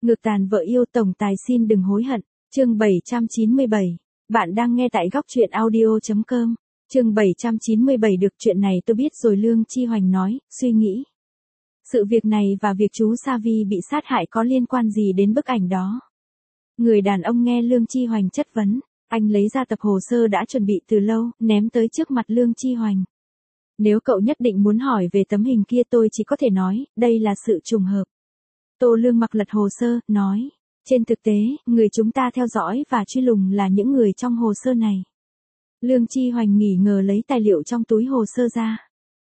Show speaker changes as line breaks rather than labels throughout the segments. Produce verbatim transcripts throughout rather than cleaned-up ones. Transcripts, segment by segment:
Ngược tàn vợ yêu tổng tài xin đừng hối hận. Chương bảy trăm chín mươi bảy. Bạn đang nghe tại góc truyện audio chấm com. Chương bảy trăm chín mươi bảy. Được chuyện này tôi biết rồi, Lương Chi Hoành nói, suy nghĩ. Sự việc này và việc chú Savi bị sát hại có liên quan gì đến bức ảnh đó? Người đàn ông nghe Lương Chi Hoành chất vấn, anh lấy ra tập hồ sơ đã chuẩn bị từ lâu, ném tới trước mặt Lương Chi Hoành. Nếu cậu nhất định muốn hỏi về tấm hình kia tôi chỉ có thể nói, đây là sự trùng hợp. Tô Lương mặc lật hồ sơ, nói, trên thực tế, người chúng ta theo dõi và truy lùng là những người trong hồ sơ này. Lương Chi Hoành nghỉ ngờ lấy tài liệu trong túi hồ sơ ra.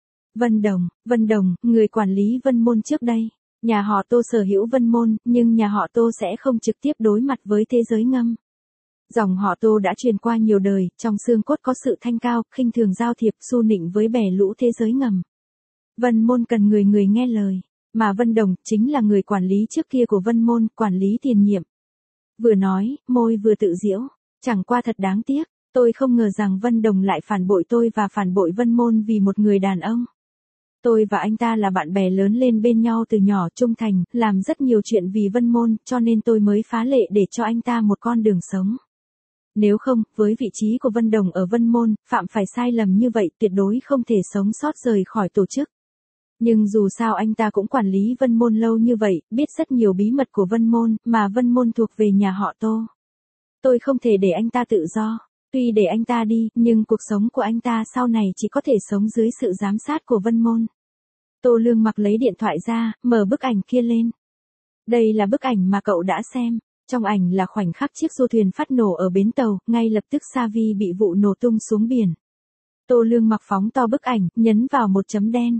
Vân Đồng, Vân Đồng, người quản lý Vân Môn trước đây. Nhà họ Tô sở hữu Vân Môn, nhưng nhà họ Tô sẽ không trực tiếp đối mặt với thế giới ngầm. Dòng họ Tô đã truyền qua nhiều đời, trong xương cốt có sự thanh cao, khinh thường giao thiệp, xu nịnh với bè lũ thế giới ngầm. Vân Môn cần người người nghe lời, mà Vân Đồng chính là người quản lý trước kia của Vân Môn, quản lý tiền nhiệm. Vừa nói, môi vừa tự giễu, chẳng qua thật đáng tiếc, tôi không ngờ rằng Vân Đồng lại phản bội tôi và phản bội Vân Môn vì một người đàn ông. Tôi và anh ta là bạn bè lớn lên bên nhau từ nhỏ, trung thành, làm rất nhiều chuyện vì Vân Môn, cho nên tôi mới phá lệ để cho anh ta một con đường sống. Nếu không, với vị trí của Vân Đồng ở Vân Môn, phạm phải sai lầm như vậy tuyệt đối không thể sống sót rời khỏi tổ chức. Nhưng dù sao anh ta cũng quản lý Vân Môn lâu như vậy, biết rất nhiều bí mật của Vân Môn, mà Vân Môn thuộc về nhà họ Tô. Tôi không thể để anh ta tự do. Tuy để anh ta đi, nhưng cuộc sống của anh ta sau này chỉ có thể sống dưới sự giám sát của Vân Môn. Tô Lương mặc lấy điện thoại ra, mở bức ảnh kia lên. Đây là bức ảnh mà cậu đã xem. Trong ảnh là khoảnh khắc chiếc du thuyền phát nổ ở bến tàu, ngay lập tức Savi bị vụ nổ tung xuống biển. Tô Lương mặc phóng to bức ảnh, nhấn vào một chấm đen.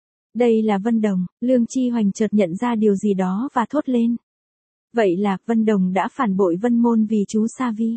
Đây là Vân Đồng. Lương Chi Hoành chợt nhận ra điều gì đó và thốt lên. Vậy là Vân Đồng đã phản bội Vân Môn vì chú Savi.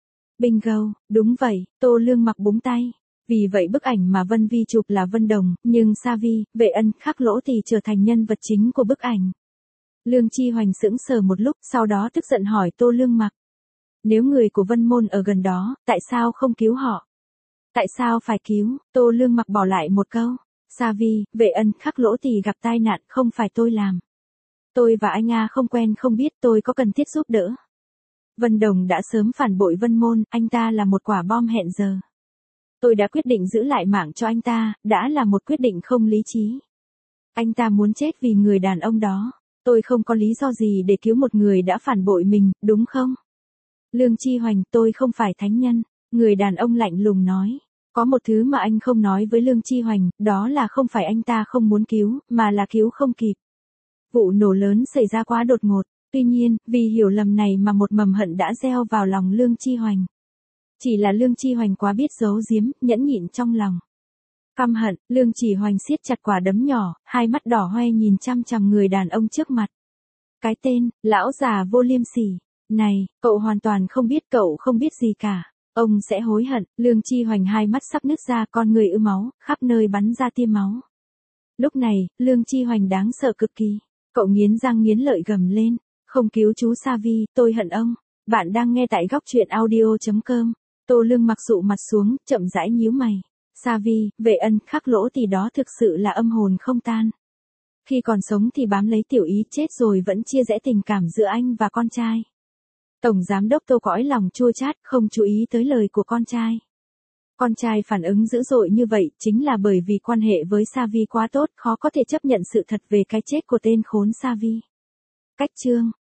Bingo, đúng vậy, Tô Lương mặc búng tay. Vì vậy bức ảnh mà Vân Vi chụp là Vân Đồng, nhưng Savi, Vệ Ân, Khắc Lỗ thì trở thành nhân vật chính của bức ảnh. Lương Chi Hoành sững sờ một lúc, sau đó tức giận hỏi Tô Lương mặc. Nếu người của Vân Môn ở gần đó, tại sao không cứu họ? Tại sao phải cứu? Tô Lương mặc bỏ lại một câu. Savi, Vệ Ân, Khắc Lỗ thì gặp tai nạn, không phải tôi làm. Tôi và anh A không quen không biết, tôi có cần thiết giúp đỡ. Vân Đồng đã sớm phản bội Vân Môn, anh ta là một quả bom hẹn giờ. Tôi đã quyết định giữ lại mạng cho anh ta, đã là một quyết định không lý trí. Anh ta muốn chết vì người đàn ông đó. Tôi không có lý do gì để cứu một người đã phản bội mình, đúng không? Lương Chi Hoành, tôi không phải thánh nhân. Người đàn ông lạnh lùng nói. Có một thứ mà anh không nói với Lương Chi Hoành, đó là không phải anh ta không muốn cứu, mà là cứu không kịp. Vụ nổ lớn xảy ra quá đột ngột. Tuy nhiên, vì hiểu lầm này mà một mầm hận đã gieo vào lòng Lương Chi Hoành. Chỉ là Lương Chi Hoành quá biết giấu giếm, nhẫn nhịn trong lòng. Căm hận, Lương Chỉ Hoành siết chặt quả đấm nhỏ, hai mắt đỏ hoe nhìn chăm chằm người đàn ông trước mặt. Cái tên, lão già vô liêm sỉ. Này, cậu hoàn toàn không biết, cậu không biết gì cả. Ông sẽ hối hận. Lương Chi Hoành hai mắt sắp nứt ra, con người ứ máu, khắp nơi bắn ra tia máu. Lúc này, Lương Chi Hoành đáng sợ cực kỳ. Cậu nghiến răng nghiến lợi gầm lên. Không cứu chú Savi, tôi hận ông. Bạn đang nghe tại góc truyện audio chấm com. Tô Lương mặc sụ mặt xuống, chậm rãi nhíu mày. Savi, Vệ Ân, Khắc Lỗ thì đó thực sự là âm hồn không tan. Khi còn sống thì bám lấy tiểu ý, chết rồi vẫn chia rẽ tình cảm giữa anh và con trai. Tổng giám đốc Tô cõi lòng chua chát, không chú ý tới lời của con trai. Con trai phản ứng dữ dội như vậy chính là bởi vì quan hệ với Savi quá tốt, khó có thể chấp nhận sự thật về cái chết của tên khốn Savi. Cách chương,